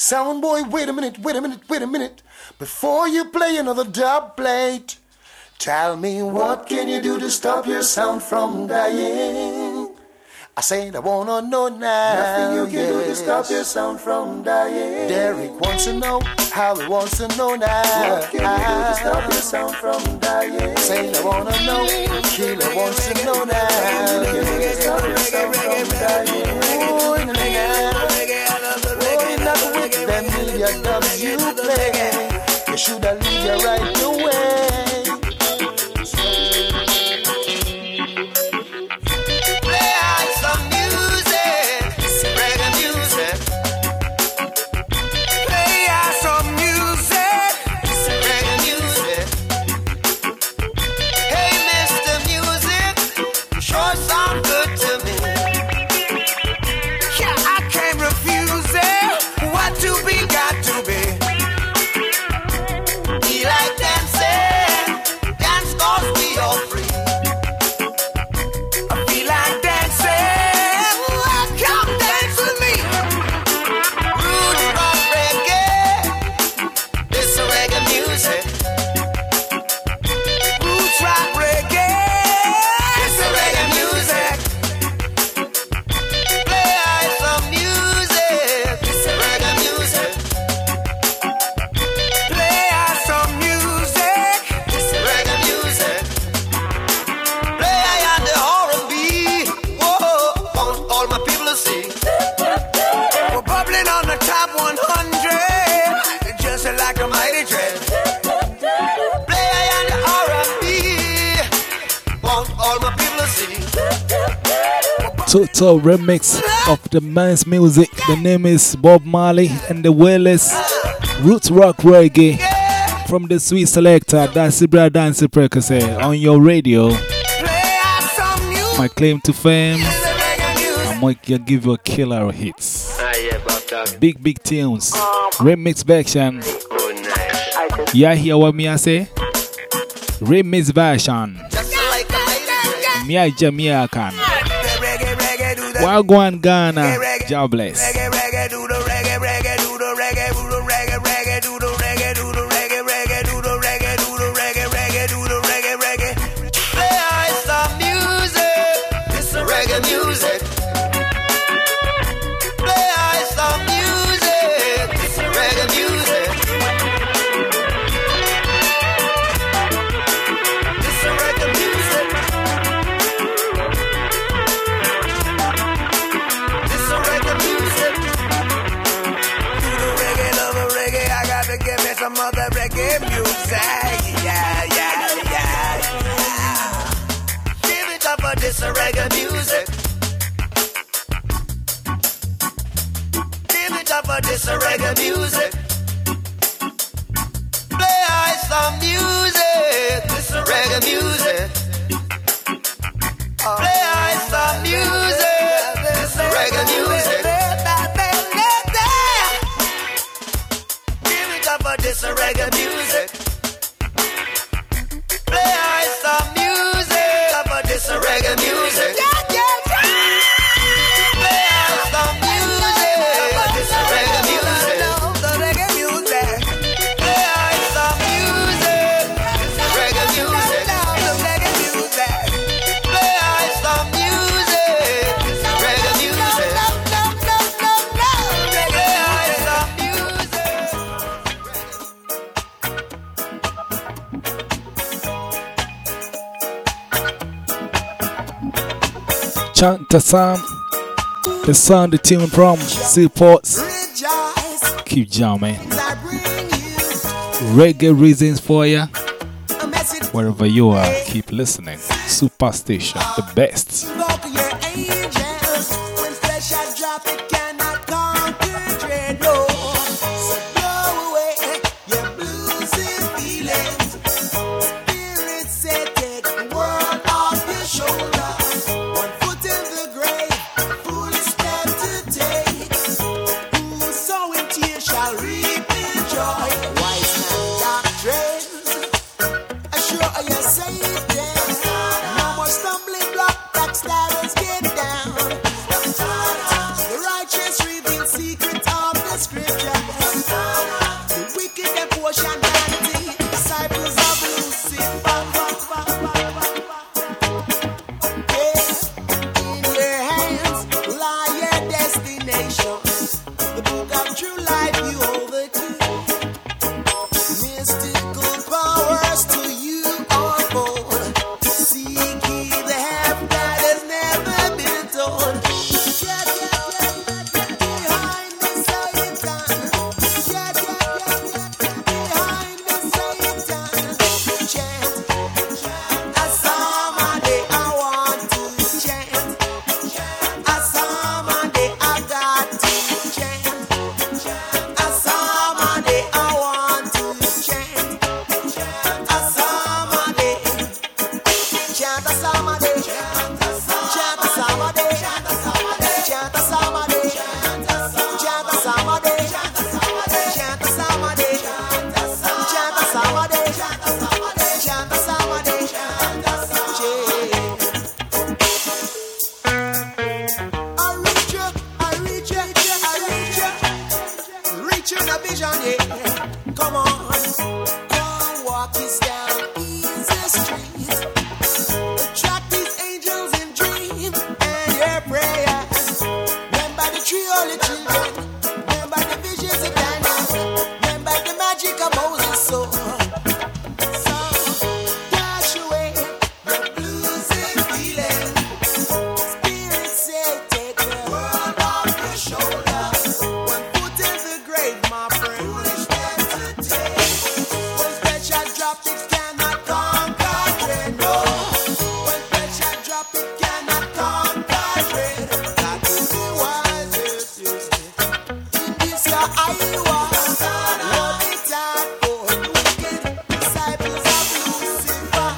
Sound boy, wait a minute. Before you play another dub plate, tell me what can you do to stop your sound from dying? I said I wanna know now. Nothing you can do to stop your sound from dying. Derek wants to know how he wants to know now. What can you do to stop your sound from dying? Said I wanna know. Killer wants to know now. What can you do to stop your sound from dying? Oh, in the not with them million dubs you play. You shoulda leave you right away. Total remix of the man's music. The name is Bob Marley and the Wailers. Roots rock reggae from the sweet selector Dancy Bra Dancy Percocet on your radio. My claim to fame, I might give you a killer hits. Big tunes. Remix version. Yeah, hear what me I say? Remix version. Me Jamaican. Wagwan Ghana, God bless. Reggae music. Give it up for this reggae music. Play I some music. This reggae music. Play I some music. This reggae music. Give it up for this reggae music. Play I some music. Up for this reggae music. Chant the song, the tune from Seaports. Keep jamming. Reggae reasons for you. Wherever you are, keep listening. Superstation, the best. Scripture a vision, yeah. Come on, come walk this down easy street. Attract these angels in dream and your prayers. Remember the tree, all the children. Remember the visions of Daniel. Remember the magic of Moses. So dash away your blues and feeling. Spirit say, take the world off your shoulders. One foot in the grave, my friend. Foolish man to take. One pressure drop, it cannot conquer it. No. One pressure drop, it cannot conquer it. Got to be wise, in this your Iowa. Love it out for the wicked disciples of Lucifer.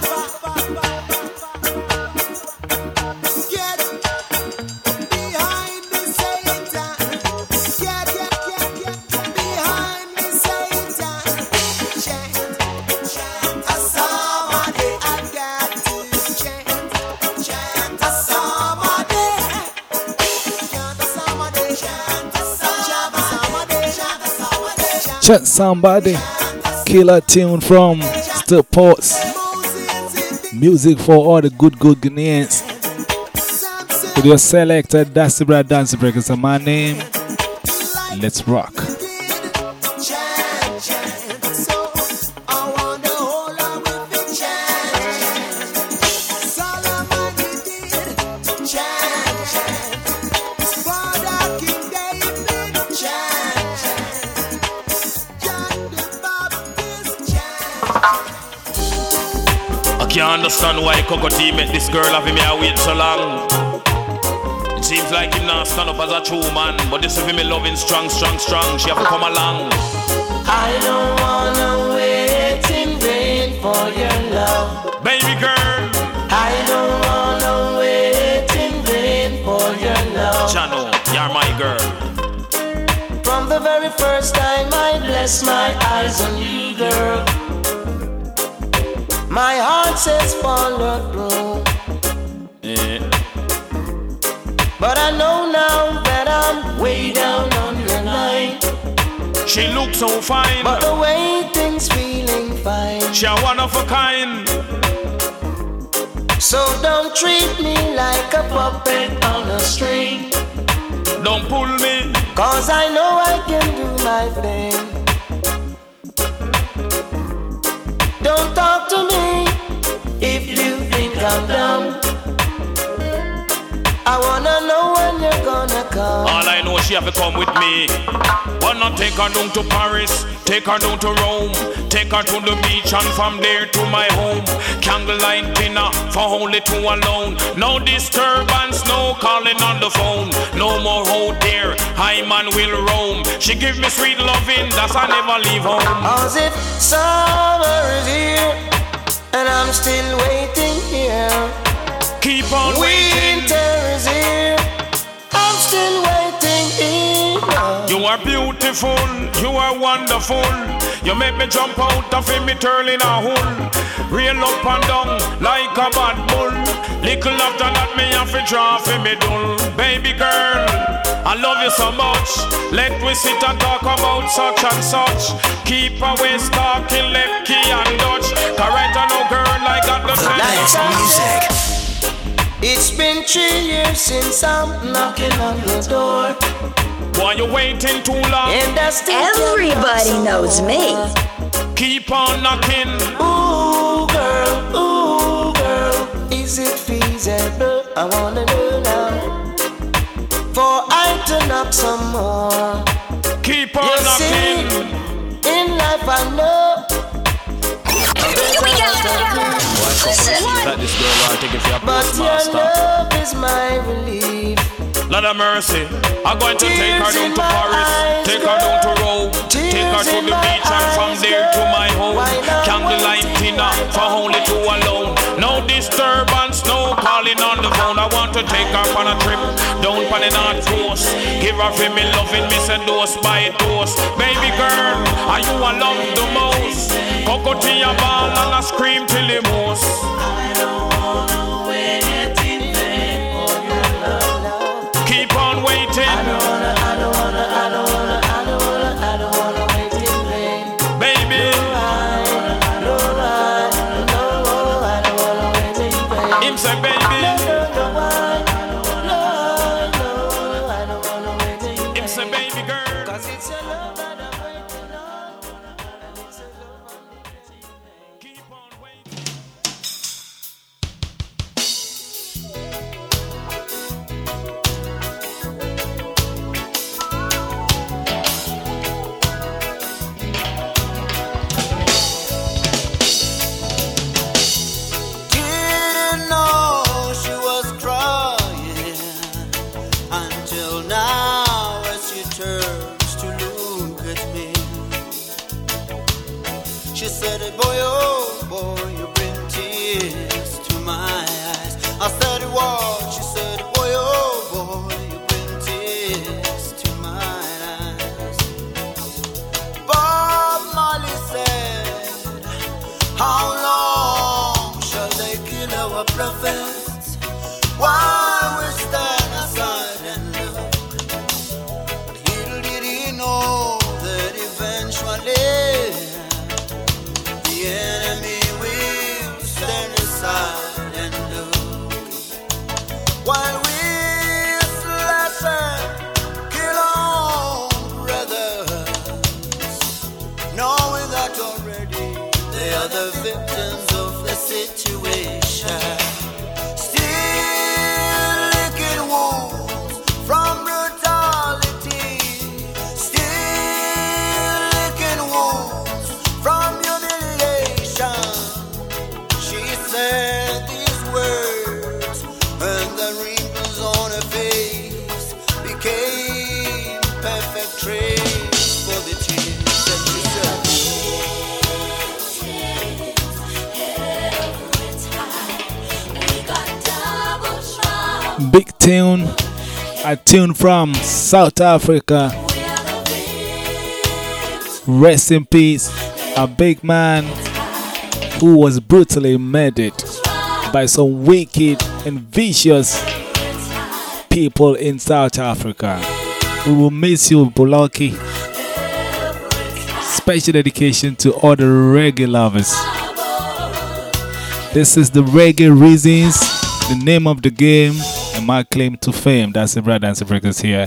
Get behind me, Satan. Get behind me, Satan. Chant a psalm a day. I got to chant a psalm a day. Chant a psalm a day. Chant a psalm a day. Chant a psalm a day. Chat somebody. Killer tune from Still Ports. Music for all the good Ghanaians. With your selector, Dusty Brad Dance Breakers. And my name, let's rock. I can't understand why Coco T make this girl have me a wait so long. It seems like him not stand up as a true man, but this is me loving strong. She have to come along. I don't wanna wait in vain for your love. Baby girl, I don't wanna wait in vain for your love. Chano, you're my girl. From the very first time I bless my eyes on you, girl, my heart says follow through. Yeah. But I know now that I'm way down on your line. She looks so fine, but the way things feeling fine. She a one of a kind. So don't treat me like a puppet on a string. Don't pull me, cause I know I can do my thing. Don't talk to me if you think I'm dumb. I wanna know when you're gonna come. All I know, she have to come with me. Wanna take her down to Paris, take her down to Rome, take her to the beach and from there to my home. Candlelight dinner for only two alone. No disturbance, no calling on the phone. No more out there, I man will roam. She give me sweet loving, that's I never leave home. Cause if summer is here and I'm still waiting here, keep on waiting. Winter is here, I'm still waiting here. You are beautiful, you are wonderful. You make me jump out of me turn in a hole. Rail up and down like a bad bull. Little after that me have to draw for me dull. Baby girl, I love you so much. Let we sit and talk about such and such. Keep away talking left key and Dutch. Cause right now girl I got the nice music. It's been 3 years since I'm knocking on your door. Why you waiting too long? And I still everybody knows me. Keep on knocking. Ooh girl, is it feasible? I wanna know now. For I to knock some more. Keep on knocking. See, in life I know. That this girl are taking for your but postmaster. your love is my relief. Lord of mercy, I'm going to take her down to Paris, take her down to Rome, take her to the beach and from there to my home. Candlelight dinner for only two alone. No disturbance, no calling on the phone. I want to take her on a trip down on the North Coast. Give her for me loving me, say dose by dose. Baby girl, are you I love the most? Coco to your ball and I scream till the most. I don't wanna wait in vain for your love. Keep on waiting. I don't wanna baby girl. 'Cause it's your love that I'm waiting on. And it's your love I'm waiting on. Keep on waiting. Didn't know she was crying until now as she turns to look at me. She said, boy, oh boy, you bring tears to my eyes. I said, what? She said, boy, oh boy, you bring tears to my eyes. Bob Marley said, how long shall they kill our prophets while we stand aside and look? Little did he know that eventually the enemy will stand aside and look while we slash and kill our brothers, knowing that already they are the victims of the situation. Still licking wounds from brutality, still licking wounds from humiliation. She said these words, and the wrinkles on her face became perfect trace for the tears that she said. Big tune, a tune from South Africa. Rest in peace, a big man who was brutally murdered by some wicked and vicious people in South Africa. We will miss you, Boloki. Special dedication to all the reggae lovers. This is the Reggae Reasons, the name of the game, and my claim to fame. That's the Brad Dancer Breakers here.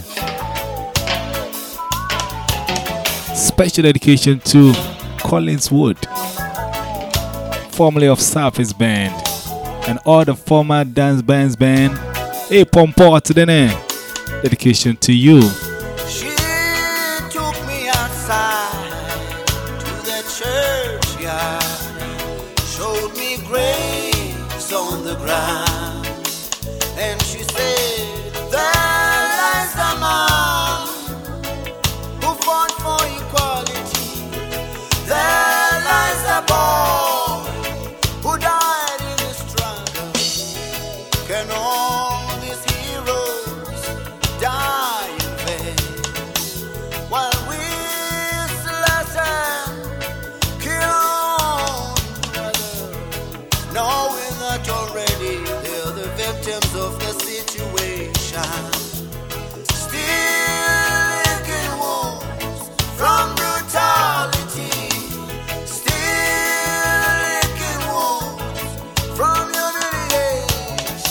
Special dedication to Collins Wood, formerly of Surface Band, and all the former dance bands band. Hey, Pompo to the name. Dedication to you. She took me outside to the churchyard, showed me graves on the ground, and she said, there lies a man who fought for equality. There lies a boy who died in the struggle. Can all these heroes die in vain while we slash and kill our brothers, knowing that already they're the victims of the situation? Still licking wounds from brutality, still licking wounds from humiliation.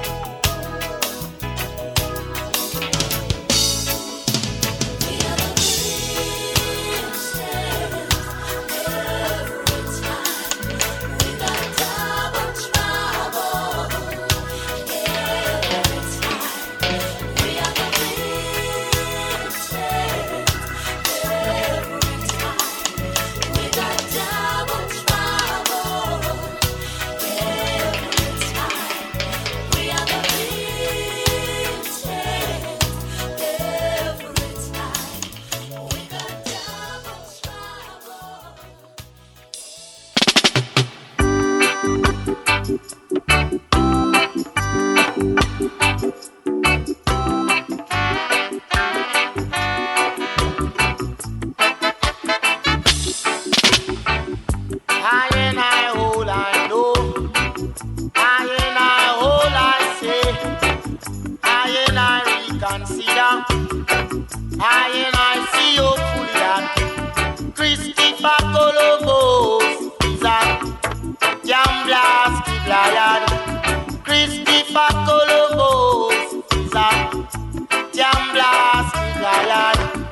I and I all I know, I and I all I say, I and I reconsider, I and I see you fully that Christopher Columbus is a gambler's Kiblayad. Christopher Columbus is a gambler's Kiblayad.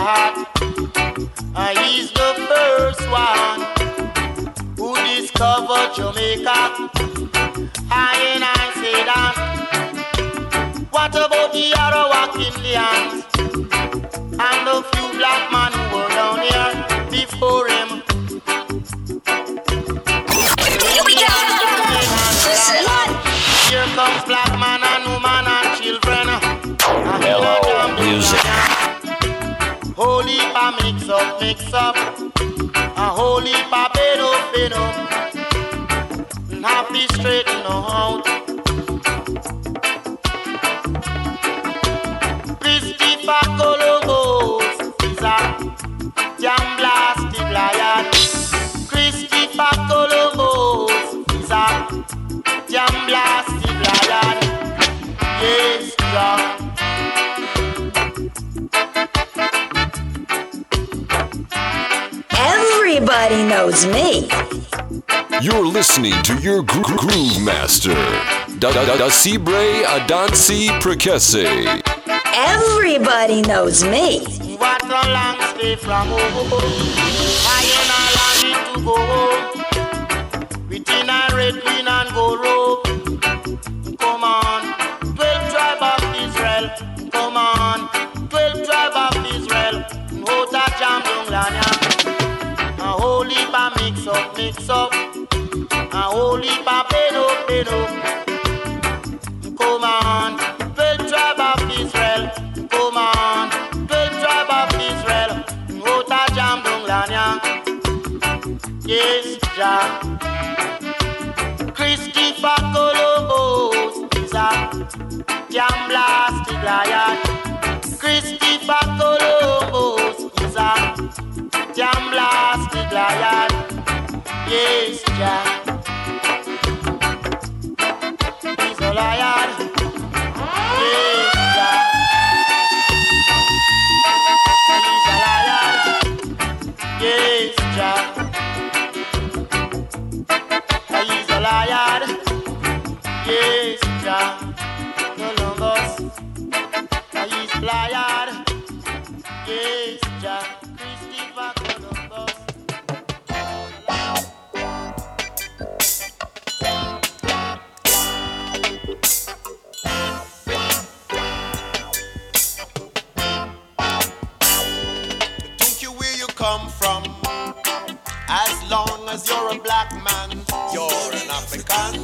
heart. He's the first one who discovered Jamaica. And I say that. What about the Arawak Indians and the few black men who were down here before him? Here we go. Listen. Here comes black man and woman and children. Hello, music. Holy pa mix up. A holy pa bed up. Happy straighten out. Christopher Columbus is a damn blasted lion. Christopher Columbus is a damn blasted lion. Yes, John. Everybody knows me. You're listening to your groove master, Da Cibre Adansi Prekese. Everybody knows me. What a long stay from home. I ain't allowed to go home. Within a red, green and gold robe. Come on, 12 tribe of Israel. Come on, 12 tribe of Israel. No ta jam dung lanya. A holy pa mix up. A holy pa pedo. Come on, 12 tribe of Israel. Come on, 12 tribe of Israel. Ota jam dung lanya. Yes, Jah. Christopher Columbus is a jam blasted lion. Christopher Columbus is a jam blasted lion. Yes, Jah. He's a lion. Yes, Jah. He's a lion. Yes, Jah. He's a lion. Yes, Jah. Columbus. He's a lion. Yes, Jah. Christopher Columbus. Don't you where you come from? As long as you're a black man, you're an African.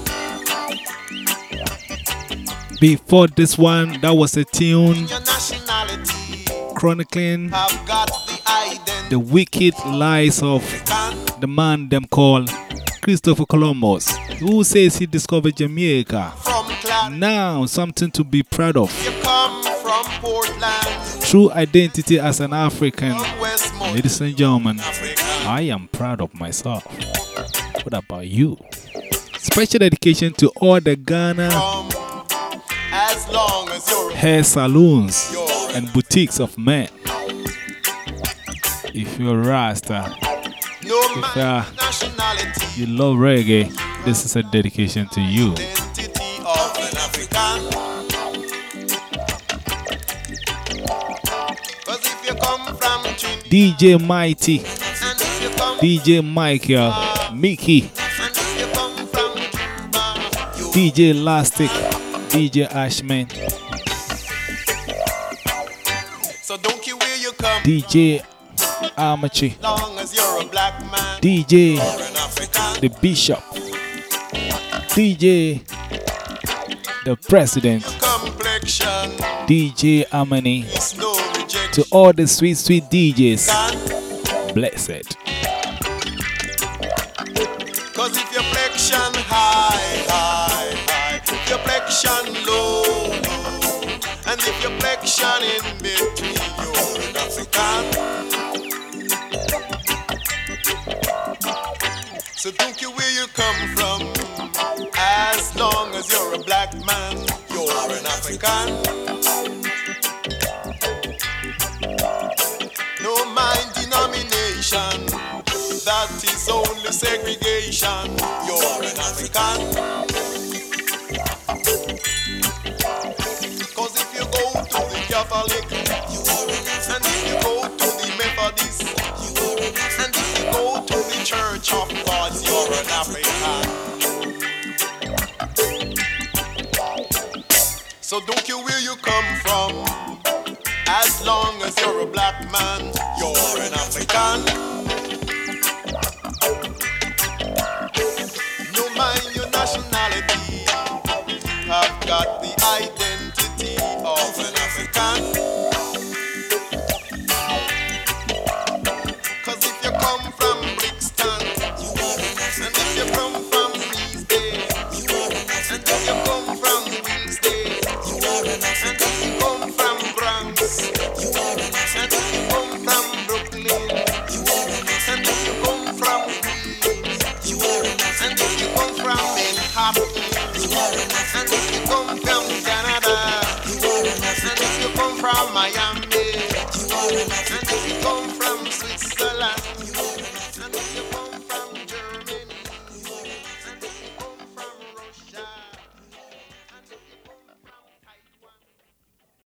Before this one, that was a tune Your nationality, chronicling I've got the identity. the wicked lies of the man them called Christopher Columbus, who says he discovered Jamaica. From Clan, Now, something to be proud of. you come from Portland, True identity as an African. from Westmont, Ladies and gentlemen, Africa. I am proud of myself. What about you? Special dedication to all the Ghana As long as you're hair salons and boutiques of men. If you're Rasta, no if man, nationality, you love reggae, this is a dedication to you. identity of an African. Cause if you come from Trinidad, DJ Mighty, and if you come, DJ Michael, Mickey, and if you come from Cuba, you DJ Elastic, DJ Ashman, so don't you where you come, DJ Amachi, long as you're a black man, DJ you're an African. The Bishop, DJ The President, Complexion DJ Amani. is no rejection. To all the sweet, sweet DJs, blessed. Cause if your flexion high, if your flexion low, and if your flexion in between, you're an African. So don't care where you come from, as long as you're a black man, you're an African. No mind denomination, that is only segregation. You're an African. Cause if you go to the Catholic, you are an African. And if you go to Miami.